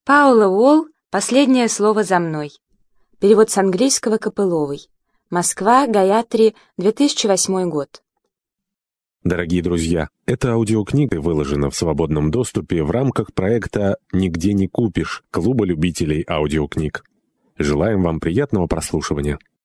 Паула Уолл «Последнее слово за мной». Перевод с английского Копыловой. Москва, Гаятри, 2008 год. Дорогие друзья, эта аудиокнига выложена в свободном доступе в рамках проекта «Нигде не купишь» Клуба любителей аудиокниг. Желаем вам приятного прослушивания.